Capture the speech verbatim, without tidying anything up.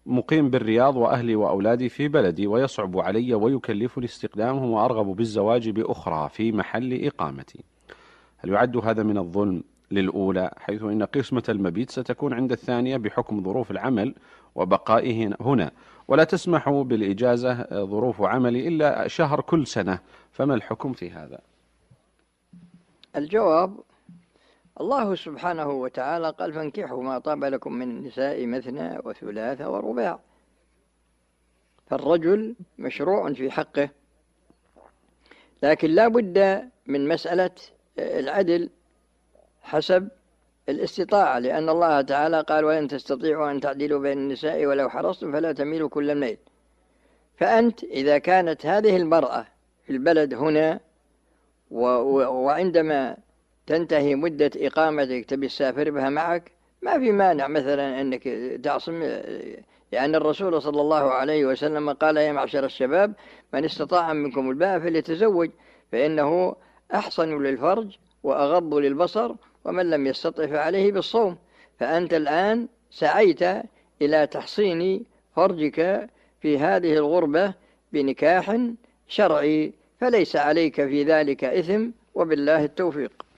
مقيم بالرياض وأهلي وأولادي في بلدي، ويصعب علي ويكلفني استخدامهم، وأرغب بالزواج بأخرى في محل إقامتي. هل يعد هذا من الظلم للأولى، حيث إن قسمة المبيت ستكون عند الثانية بحكم ظروف العمل وبقائه هنا، ولا تسمح بالإجازة ظروف عملي إلا شهر كل سنة؟ فما الحكم في هذا؟ الجواب: الله سبحانه وتعالى قال: فانكحوا ما طاب لكم من النساء مثنى وثلاث ورباع. فالرجل مشروع في حقه، لكن لا بد من مسألة العدل حسب الاستطاعة، لأن الله تعالى قال: ولن تستطيعوا أن تعدلوا بين النساء ولو حرصتم فلا تميلوا كل الميل. فأنت إذا كانت هذه المرأة في البلد هنا وعندما تنتهي مدة إقامتك تبي تسافر بها معك، ما في مانع مثلا أنك تعصم، لأن الرسول صلى الله عليه وسلم قال: يا معشر الشباب من استطاع منكم الباء فليتزوج فإنه أحصن للفرج وأغض للبصر ومن لم يستطع فعليه بالصوم. فأنت الآن سعيت إلى تحصين فرجك في هذه الغربة بنكاح شرعي، فليس عليك في ذلك إثم، وبالله التوفيق.